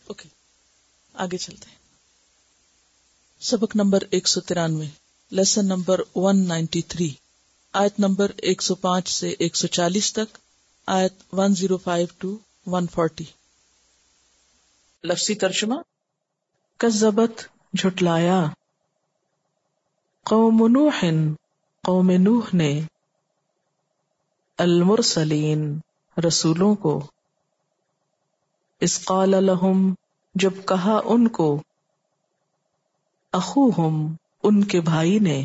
Okay آگے چلتے ہیں. سبق نمبر 193، لیسن نمبر 193، آیت نمبر 105 سے 140 تک، آیت 105 to 140. لفظی ترجمہ: کذبت جھٹلایا، قوم نوح قوم نوح نے، المرسلین رسولوں کو، اذ قال لہم جب کہا ان کو، اخوہم ان کے بھائی نے،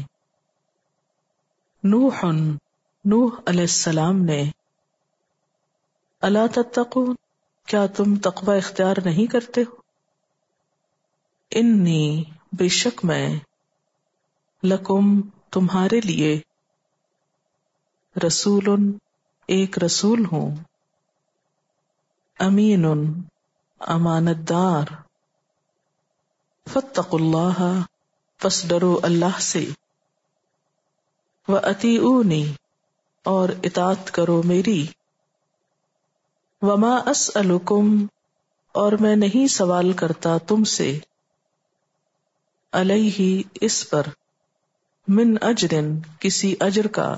نوح نوح علیہ السلام نے، الا تتقون کیا تم تقوی اختیار نہیں کرتے ہو، انی بے شک میں، لکم تمہارے لیے، رسول ایک رسول ہوں، امین امانت دار، فاتقوا اللہ پس ڈرو اللہ سے، وَأَطِیعُونِی اور اطاعت کرو میری، وَمَا أَسْأَلُکُم اور میں نہیں سوال کرتا تم سے، علیہ اس پر، من اجر کسی اجر کا،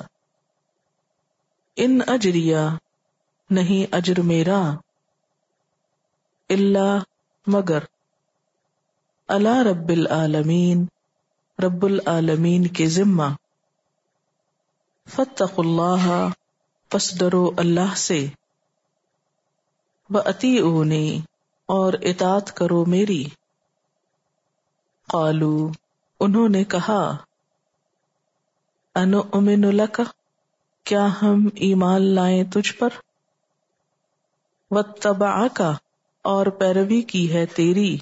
ان اجریہ نہیں اجر میرا، الا مگر، علی رب العالمین رب العالمین کے ذمہ، فاتقوا اللہ پس ڈرو اللہ سے، وَأَطِیعُونِی اور اطاعت کرو میری، قالوا انہوں نے کہا، انؤمن لک کیا ہم ایمان لائیں تجھ پر، واتبعک اور پیروی کی ہے تیری،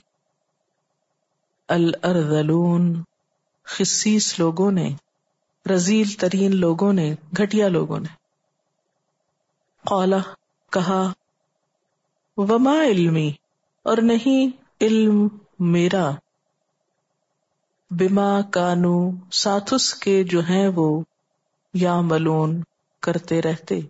الارذلون خسیس لوگوں نے، رذیل ترین لوگوں نے، گھٹیا لوگوں نے، قال کہا، وما علمی اور نہیں علم میرا، بما کانو ساتھ اس کے جو ہیں وہ، یعملون کرتے رہتے،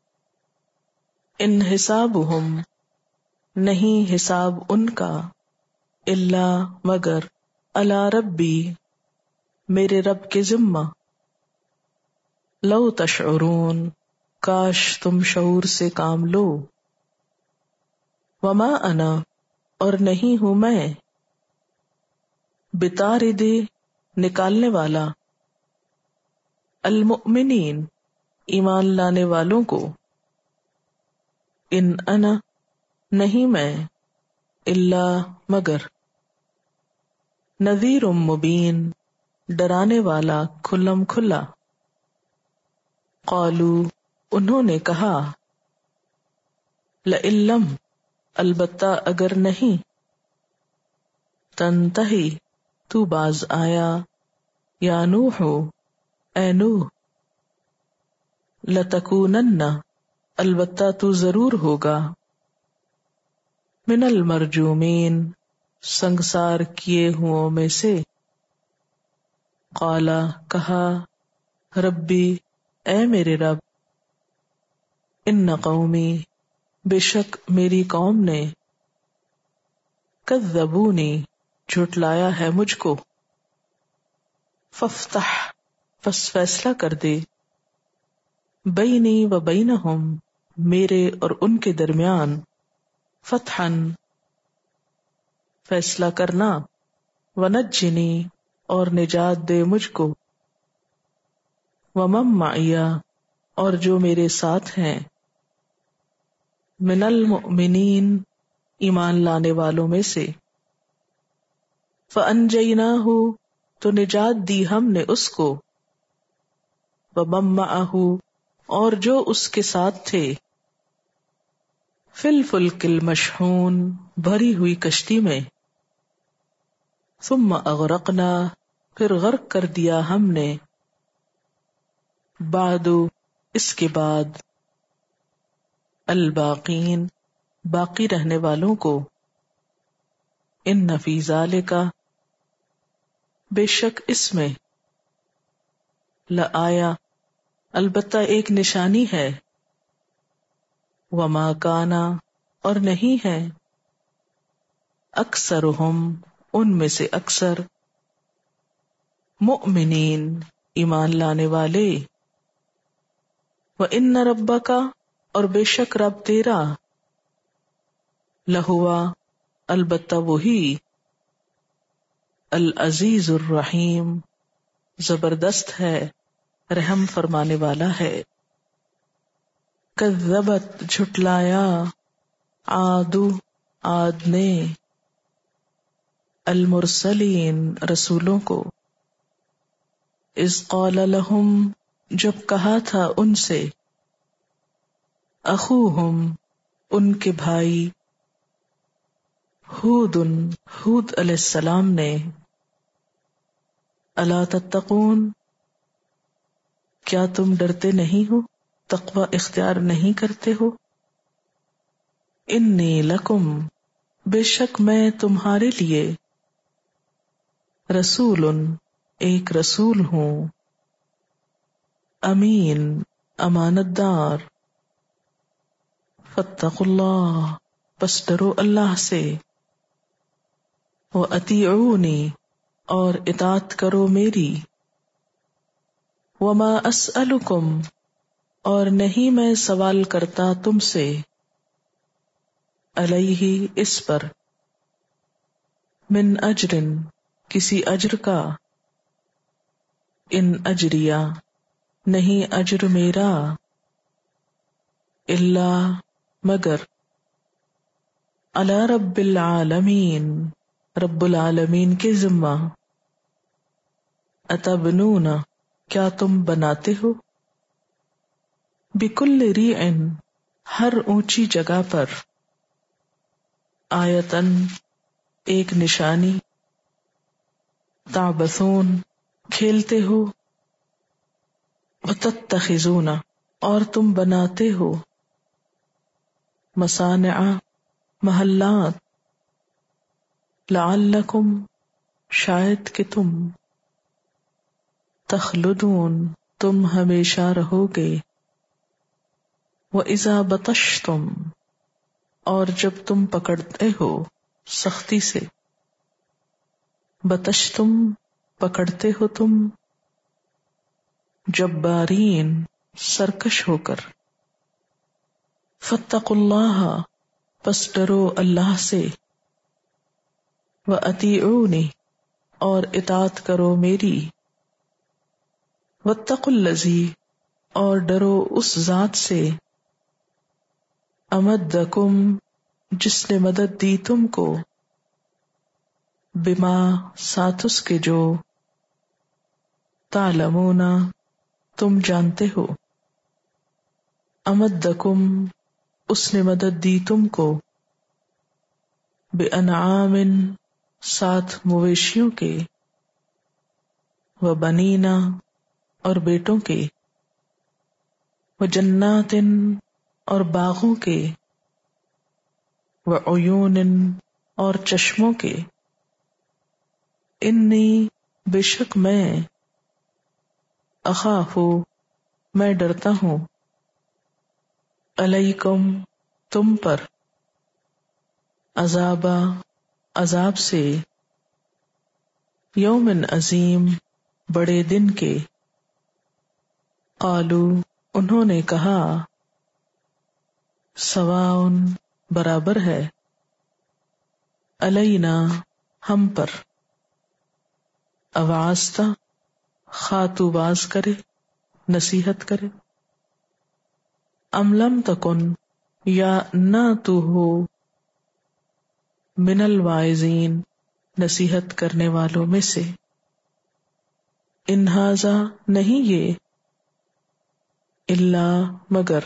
ان حسابہم نہیں حساب ان کا، الا مگر، علی ربی میرے رب کے ذمہ، لو تشعرون کاش تم شعور سے کام لو، وما انا اور نہیں ہوں میں، بطارد نکالنے والا، المؤمنین ایمان لانے والوں کو، ان انا نہیں میں، الا مگر، نذیر مبین ڈرانے والا کھلم کھلا، قالوا انہوں نے کہا، لئن لم البتہ اگر نہیں، تنتہی تو باز آیا، یا نوح اے نوح، لتکونن البتہ تو ضرور ہوگا، من المرجومین سنگسار کیے ہوں میں سے، قالا کہا، ربی اے میرے رب، ان قومی بے شک میری قوم نے، کذبونی جھٹلایا ہے مجھ کو، فافتح پس فیصلہ کر دے، بینی و بینہم میرے اور ان کے درمیان، فتحا فیصلہ کرنا، ونجنی اور نجات دے مجھ کو، ومن معی اور جو میرے ساتھ ہیں، من المؤمنین ایمان لانے والوں میں سے، فانجیناہ تو نجات دی ہم نے اس کو، ومن معہ اور جو اس کے ساتھ تھے، فی الفلک المشحون بھری ہوئی کشتی میں، ثم اغرقنا پھر غرق کر دیا ہم نے، بعد اس کے بعد، الباقین باقی رہنے والوں کو، ان فی ذالک بے شک اس میں، لآیا البتہ ایک نشانی ہے، وما کانا اور نہیں ہے، اکثرہم ان میں سے اکثر، مؤمنین ایمان لانے والے، وَإِنَّ رَبَّكَ اور بے شک رب تیرا، لہوا البتہ وہی، العزیز الرحیم زبردست ہے، رحم فرمانے والا ہے۔ کذبت جھٹلایا، عاد عاد نے، المرسلین رسولوں کو، اذ قال لہم جب کہا تھا ان سے، اخوہم ان کے بھائی، ہود ہود علیہ السلام نے، الا تتقون کیا تم ڈرتے نہیں ہو، تقوی اختیار نہیں کرتے ہو، انی لکم بے شک میں تمہارے لیے، رسول ایک رسول ہوں، امین امانت دار، فاتقوا اللہ پس ڈرو اللہ سے، وَأَطِیعُونِی اور اطاعت کرو میری، وَمَا أَسْأَلُکُم اور نہیں میں سوال کرتا تم سے، علیہ اس پر، من اجر کسی اجر کا، ان اجریہ نہیں اجر میرا، الا مگر، علی رب العالمین رب العالمین کے ذمہ، اتبنون کیا تم بناتے ہو، بکل ریع ہر اونچی جگہ پر، آیتن ایک نشانی، تعبثون کھیلتے ہو، وتتخذون اور تم بناتے ہو، مصانع محلات، لعلکم شاید کہ تم، تخلدون تم ہمیشہ رہو گے، وَإِذَا بَطَشْتُمْ اور جب تم پکڑتے ہو سختی سے، بطشتم پکڑتے ہو تم، جبارین سرکش ہو کر، فاتقوا اللہ پس ڈرو اللہ سے، وَأَطِیعُونِی اور اطاعت کرو میری، واتقوا الذی اور ڈرو اس ذات سے، امدکم جس نے مدد دی تم کو، بما ساتھ اس کے جو، تعلمون تم جانتے ہو، امدکم اس نے مدد دی تم کو، بانعام ساتھ مویشیوں کے، وبنینا اور بیٹوں کے، وجنات اور باغوں کے، وعیون اور چشموں کے، انی بے شک میں، اخاف میں ڈرتا ہوں، علیکم تم پر، عذاب سے، یوم عظیم بڑے دن کے، قالو انہوں نے کہا، سواء برابر ہے، علینا ہم پر، اوعظت خاطو باز کرے نصیحت کرے، ام لم تکن یا نہ تو ہو، من الواعظین نصیحت کرنے والوں میں سے، ان ھذا نہیں یہ، الا مگر،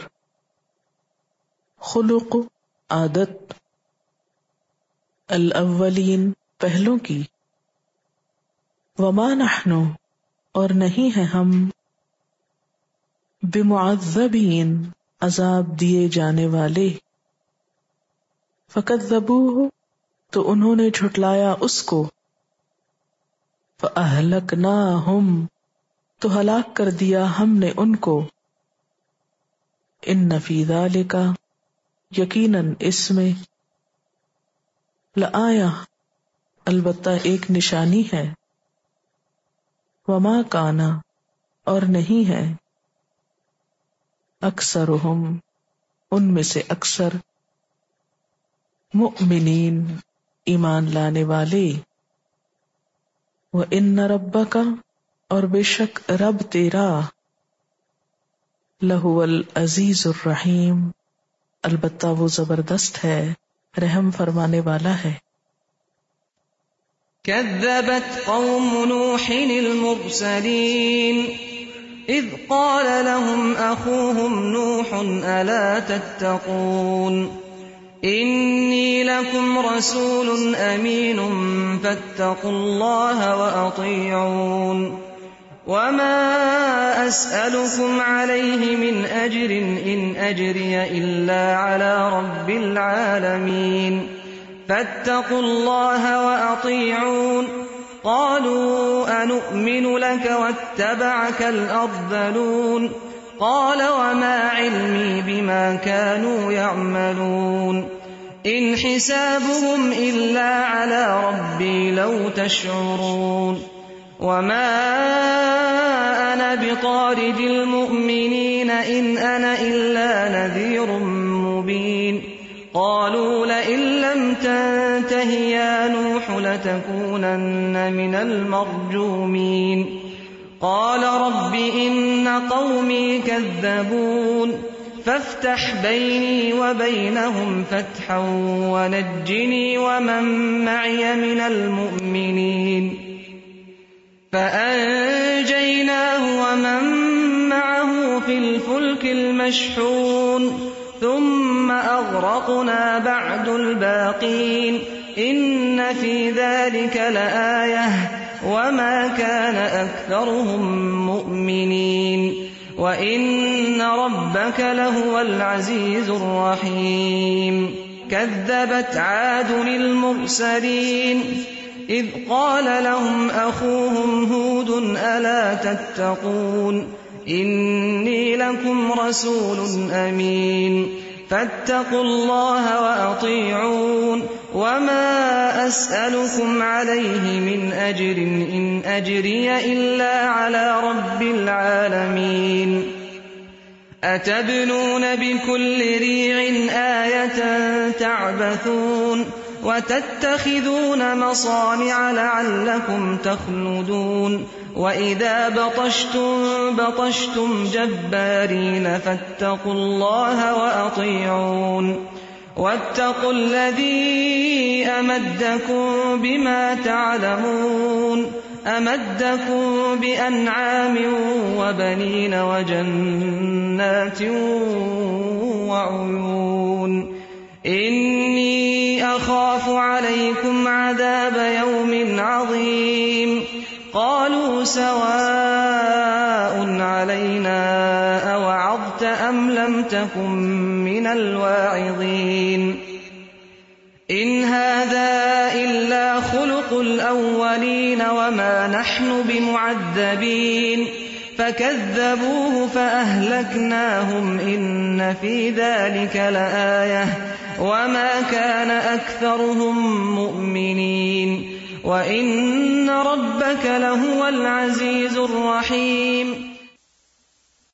خلق عادت، الاولین پہلوں کی، وما نحن اور نہیں ہے ہم، بمعذبین عذاب دیے جانے والے، فکذبوہ تو انہوں نے جھٹلایا اس کو، فاہلکناہم تو ہلاک کر دیا ہم نے ان کو، ان فی ذالک یقیناً اس میں، لآیہ البتہ ایک نشانی ہے، وما کانا اور نہیں ہے، اکثرہم ان میں سے اکثر، مؤمنین ایمان لانے والے، وَإِنَّ رَبَّكَ اور بے شک رب تیرا، لَهُوَ الْعَزِيزُ الرَّحِيمُ البتہ وہ زبردست ہے، رحم فرمانے والا ہے۔ كذبت قوم نوح المرسلين إذ قال لهم أخوهم نوح ألا تتقون إني لكم رسول أمين فاتقوا الله وأطيعون وما أسألكم عليه من أجر إن أجري إلا على رب العالمين فاتقوا الله وأطيعون قالوا أنؤمن لك واتبعك الأرذلون قال وما علمي بما كانوا يعملون إن حسابهم إلا على ربي لو تشعرون وما أنا بطارد المؤمنين إن أنا إلا نذير مبين قالوا لئن لم تنته يا نوح لتكونن من المرجومين قال رب إن قومي كذبون فافتح بيني وبينهم فتحا ونجني ومن معي من المؤمنين فأنجيناه ومن معه في الفلك المشحون ثم أغرقنا بعد الباقين إن في ذلك لآية وما كان أكثرهم مؤمنين وإن ربك لهو العزيز الرحيم كذبت عاد المرسلين إذ قال لهم أخوهم هود ألا تتقون إني لكم رسول أمين فاتقوا الله وأطيعون وما أسألكم عليه من أجر إن أجري إلا على رب العالمين أتبنون بكل ريع آية تعبثون وتتخذون مصانع لعلكم تخلدون وإذا بطشتم جبارين فاتقوا الله وأطيعون واتقوا الذي أمدكم بما تعلمون أمدكم بأنعام وبنين وجنات وعيون إني أخاف عليكم عذاب يوم عظيم قالوا سواء علينا أوعظت أم لم تكن من الواعظين إن هذا إلا خلق الأولين وما نحن بمعذبين فكذبوه فأهلكناهم إن في ذلك لآية وما كان أكثرهم مؤمنين وإن ربك لهو العزيز الرحيم